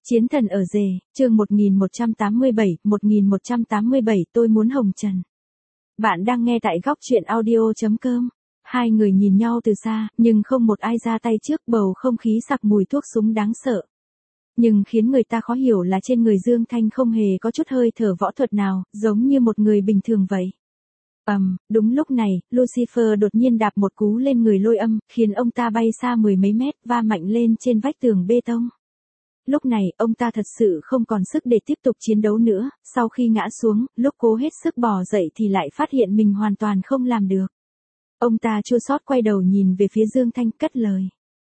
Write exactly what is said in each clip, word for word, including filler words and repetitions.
Chiến thần ở rể, chương một nghìn một trăm tám mươi bảy, một nghìn một trăm tám mươi bảy tôi muốn hồng trần. Bạn đang nghe tại góc truyện audio chấm com. Hai người nhìn nhau từ xa, nhưng không một ai ra tay trước, bầu không khí sặc mùi thuốc súng đáng sợ. Nhưng khiến người ta khó hiểu là trên người Dương Thanh không hề có chút hơi thở võ thuật nào, giống như một người bình thường vậy. Ầm, um, đúng lúc này, Lucifer đột nhiên đạp một cú lên người Lôi Âm, khiến ông ta bay xa mười mấy mét, va mạnh lên trên vách tường bê tông. Lúc này, ông ta thật sự không còn sức để tiếp tục chiến đấu nữa, sau khi ngã xuống, lúc cố hết sức bò dậy thì lại phát hiện mình hoàn toàn không làm được. Ông ta chua xót quay đầu nhìn về phía Dương Thanh, cất lời.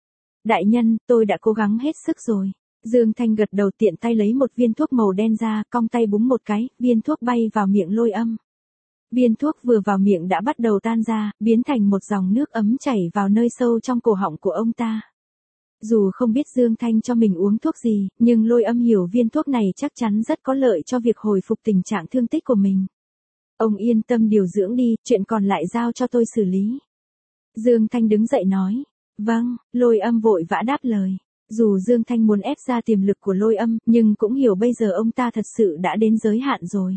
Đại nhân, tôi đã cố gắng hết sức rồi. Dương Thanh gật đầu, tiện tay lấy một viên thuốc màu đen ra, cong tay búng một cái, viên thuốc bay vào miệng Lôi Âm. Viên thuốc vừa vào miệng đã bắt đầu tan ra, biến thành một dòng nước ấm chảy vào nơi sâu trong cổ họng của ông ta. Dù không biết Dương Thanh cho mình uống thuốc gì, nhưng Lôi Âm hiểu viên thuốc này chắc chắn rất có lợi cho việc hồi phục tình trạng thương tích của mình. Ông yên tâm điều dưỡng đi, chuyện còn lại giao cho tôi xử lý. Dương Thanh đứng dậy nói. Vâng, Lôi Âm vội vã đáp lời. Dù Dương Thanh muốn ép ra tiềm lực của Lôi Âm, nhưng cũng hiểu bây giờ ông ta thật sự đã đến giới hạn rồi.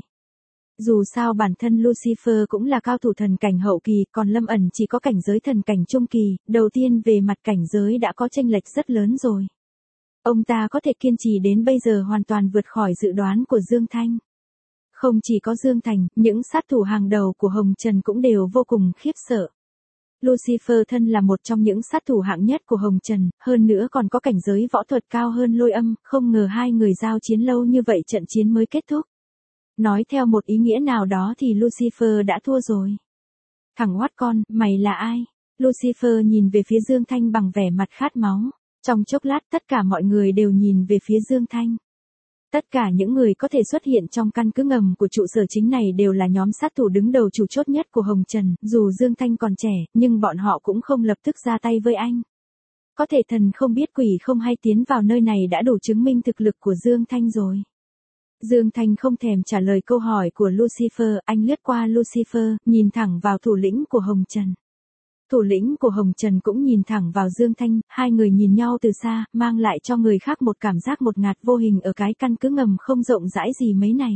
Dù sao bản thân Lucifer cũng là cao thủ thần cảnh hậu kỳ, còn Lâm ẩn chỉ có cảnh giới thần cảnh trung kỳ, đầu tiên về mặt cảnh giới đã có chênh lệch rất lớn rồi. Ông ta có thể kiên trì đến bây giờ hoàn toàn vượt khỏi dự đoán của Dương Thanh. Không chỉ có Dương Thành, những sát thủ hàng đầu của Hồng Trần cũng đều vô cùng khiếp sợ. Lucifer thân là một trong những sát thủ hạng nhất của Hồng Trần, hơn nữa còn có cảnh giới võ thuật cao hơn Lôi Âm, không ngờ hai người giao chiến lâu như vậy trận chiến mới kết thúc. Nói theo một ý nghĩa nào đó thì Lucifer đã thua rồi. Thằng hoắt con, mày là ai? Lucifer nhìn về phía Dương Thanh bằng vẻ mặt khát máu. Trong chốc lát tất cả mọi người đều nhìn về phía Dương Thanh. Tất cả những người có thể xuất hiện trong căn cứ ngầm của trụ sở chính này đều là nhóm sát thủ đứng đầu chủ chốt nhất của Hồng Trần. Dù Dương Thanh còn trẻ, nhưng bọn họ cũng không lập tức ra tay với anh. Có thể thần không biết quỷ không hay tiến vào nơi này đã đủ chứng minh thực lực của Dương Thanh rồi. Dương Thanh không thèm trả lời câu hỏi của Lucifer, anh lướt qua Lucifer, nhìn thẳng vào thủ lĩnh của Hồng Trần. Thủ lĩnh của Hồng Trần cũng nhìn thẳng vào Dương Thanh, hai người nhìn nhau từ xa, mang lại cho người khác một cảm giác một ngạt vô hình ở cái căn cứ ngầm không rộng rãi gì mấy này.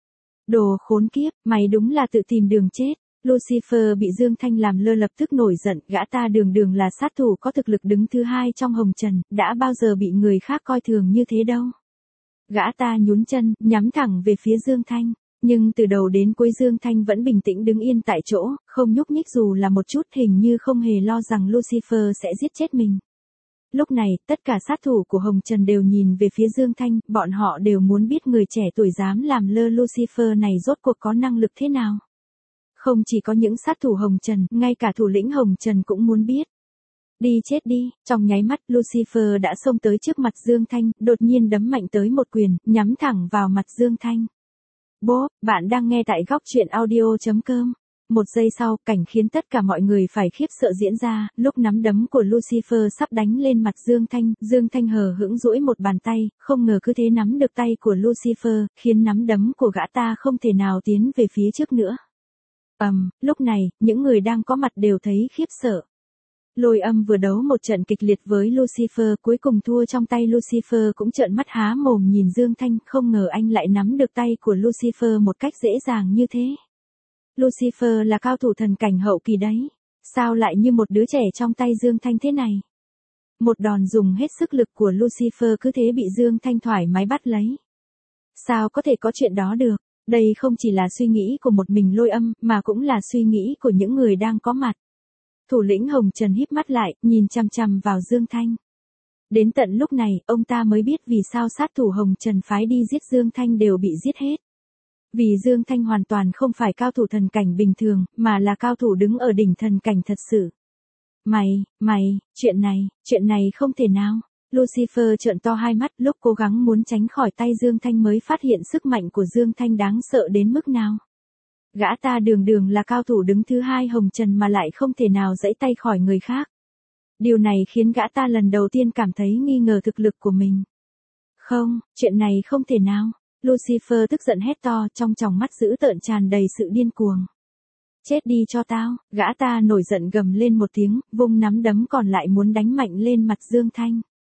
Đồ khốn kiếp, mày đúng là tự tìm đường chết. Lucifer bị Dương Thanh làm lơ lập tức nổi giận, gã ta đường đường là sát thủ có thực lực đứng thứ hai trong Hồng Trần, đã bao giờ bị người khác coi thường như thế đâu. Gã ta nhún chân, nhắm thẳng về phía Dương Thanh. Nhưng từ đầu đến cuối Dương Thanh vẫn bình tĩnh đứng yên tại chỗ, không nhúc nhích dù là một chút, hình như không hề lo rằng Lucifer sẽ giết chết mình. Lúc này, tất cả sát thủ của Hồng Trần đều nhìn về phía Dương Thanh, bọn họ đều muốn biết người trẻ tuổi dám làm lơ Lucifer này rốt cuộc có năng lực thế nào. Không chỉ có những sát thủ Hồng Trần, ngay cả thủ lĩnh Hồng Trần cũng muốn biết. Đi chết đi, trong nháy mắt Lucifer đã xông tới trước mặt Dương Thanh, đột nhiên đấm mạnh tới một quyền, nhắm thẳng vào mặt Dương Thanh. Bố, bạn đang nghe tại góc truyện audio chấm com. Một giây sau, cảnh khiến tất cả mọi người phải khiếp sợ diễn ra, lúc nắm đấm của Lucifer sắp đánh lên mặt Dương Thanh, Dương Thanh hờ hững duỗi một bàn tay, không ngờ cứ thế nắm được tay của Lucifer, khiến nắm đấm của gã ta không thể nào tiến về phía trước nữa. Ầm, um, lúc này, những người đang có mặt đều thấy khiếp sợ. Lôi Âm vừa đấu một trận kịch liệt với Lucifer, cuối cùng thua trong tay Lucifer cũng trợn mắt há mồm nhìn Dương Thanh, không ngờ anh lại nắm được tay của Lucifer một cách dễ dàng như thế. Lucifer là cao thủ thần cảnh hậu kỳ đấy, sao lại như một đứa trẻ trong tay Dương Thanh thế này? Một đòn dùng hết sức lực của Lucifer cứ thế bị Dương Thanh thoải mái bắt lấy. Sao có thể có chuyện đó được? Đây không chỉ là suy nghĩ của một mình Lôi Âm, mà cũng là suy nghĩ của những người đang có mặt. Thủ lĩnh Hồng Trần híp mắt lại, nhìn chằm chằm vào Dương Thanh. Đến tận lúc này, ông ta mới biết vì sao sát thủ Hồng Trần phái đi giết Dương Thanh đều bị giết hết. Vì Dương Thanh hoàn toàn không phải cao thủ thần cảnh bình thường, mà là cao thủ đứng ở đỉnh thần cảnh thật sự. Mày, mày, chuyện này, chuyện này không thể nào. Lucifer trợn to hai mắt, lúc cố gắng muốn tránh khỏi tay Dương Thanh mới phát hiện sức mạnh của Dương Thanh đáng sợ đến mức nào. Gã ta đường đường là cao thủ đứng thứ hai Hồng Trần mà lại không thể nào giãy tay khỏi người khác. Điều này khiến gã ta lần đầu tiên cảm thấy nghi ngờ thực lực của mình. Không, chuyện này không thể nào. Lucifer tức giận hét to, trong tròng mắt dữ tợn tràn đầy sự điên cuồng. Chết đi cho tao, gã ta nổi giận gầm lên một tiếng, vung nắm đấm còn lại muốn đánh mạnh lên mặt Dương Thanh.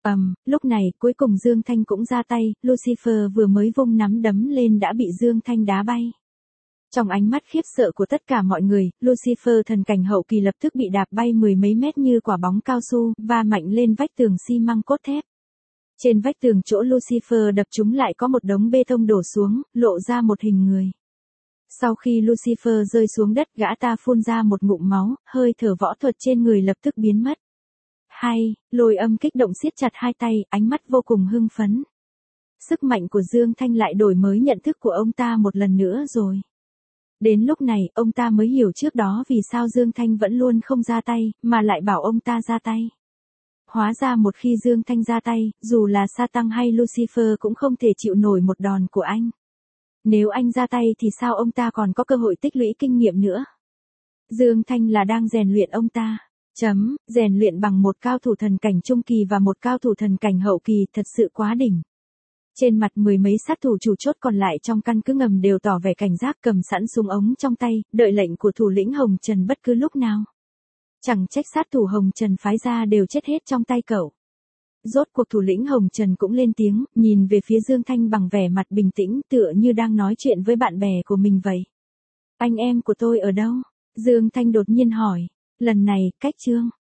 Ầm, lúc này, cuối cùng Dương Thanh cũng ra tay, Lucifer vừa mới vung nắm đấm lên đã bị Dương Thanh đá bay. Trong ánh mắt khiếp sợ của tất cả mọi người, Lucifer thần cảnh hậu kỳ lập tức bị đạp bay mười mấy mét như quả bóng cao su, va mạnh lên vách tường xi măng cốt thép. Trên vách tường chỗ Lucifer đập trúng lại có một đống bê tông đổ xuống, lộ ra một hình người. Sau khi Lucifer rơi xuống đất, gã ta phun ra một ngụm máu, hơi thở võ thuật trên người lập tức biến mất. Hay, Lôi Âm kích động siết chặt hai tay, ánh mắt vô cùng hưng phấn. Sức mạnh của Dương Thanh lại đổi mới nhận thức của ông ta một lần nữa rồi. Đến lúc này, ông ta mới hiểu trước đó vì sao Dương Thanh vẫn luôn không ra tay, mà lại bảo ông ta ra tay. Hóa ra một khi Dương Thanh ra tay, dù là Satan hay Lucifer cũng không thể chịu nổi một đòn của anh. Nếu anh ra tay thì sao ông ta còn có cơ hội tích lũy kinh nghiệm nữa? Dương Thanh là đang rèn luyện ông ta. Chấm, rèn luyện bằng một cao thủ thần cảnh trung kỳ và một cao thủ thần cảnh hậu kỳ thật sự quá đỉnh. Trên mặt mười mấy sát thủ chủ chốt còn lại trong căn cứ ngầm đều tỏ vẻ cảnh giác, cầm sẵn súng ống trong tay, đợi lệnh của thủ lĩnh Hồng Trần bất cứ lúc nào. Chẳng trách sát thủ Hồng Trần phái ra đều chết hết trong tay cậu. Rốt cuộc thủ lĩnh Hồng Trần cũng lên tiếng, nhìn về phía Dương Thanh bằng vẻ mặt bình tĩnh, tựa như đang nói chuyện với bạn bè của mình vậy. Anh em của tôi ở đâu? Dương Thanh đột nhiên hỏi. Lần này, cách Trương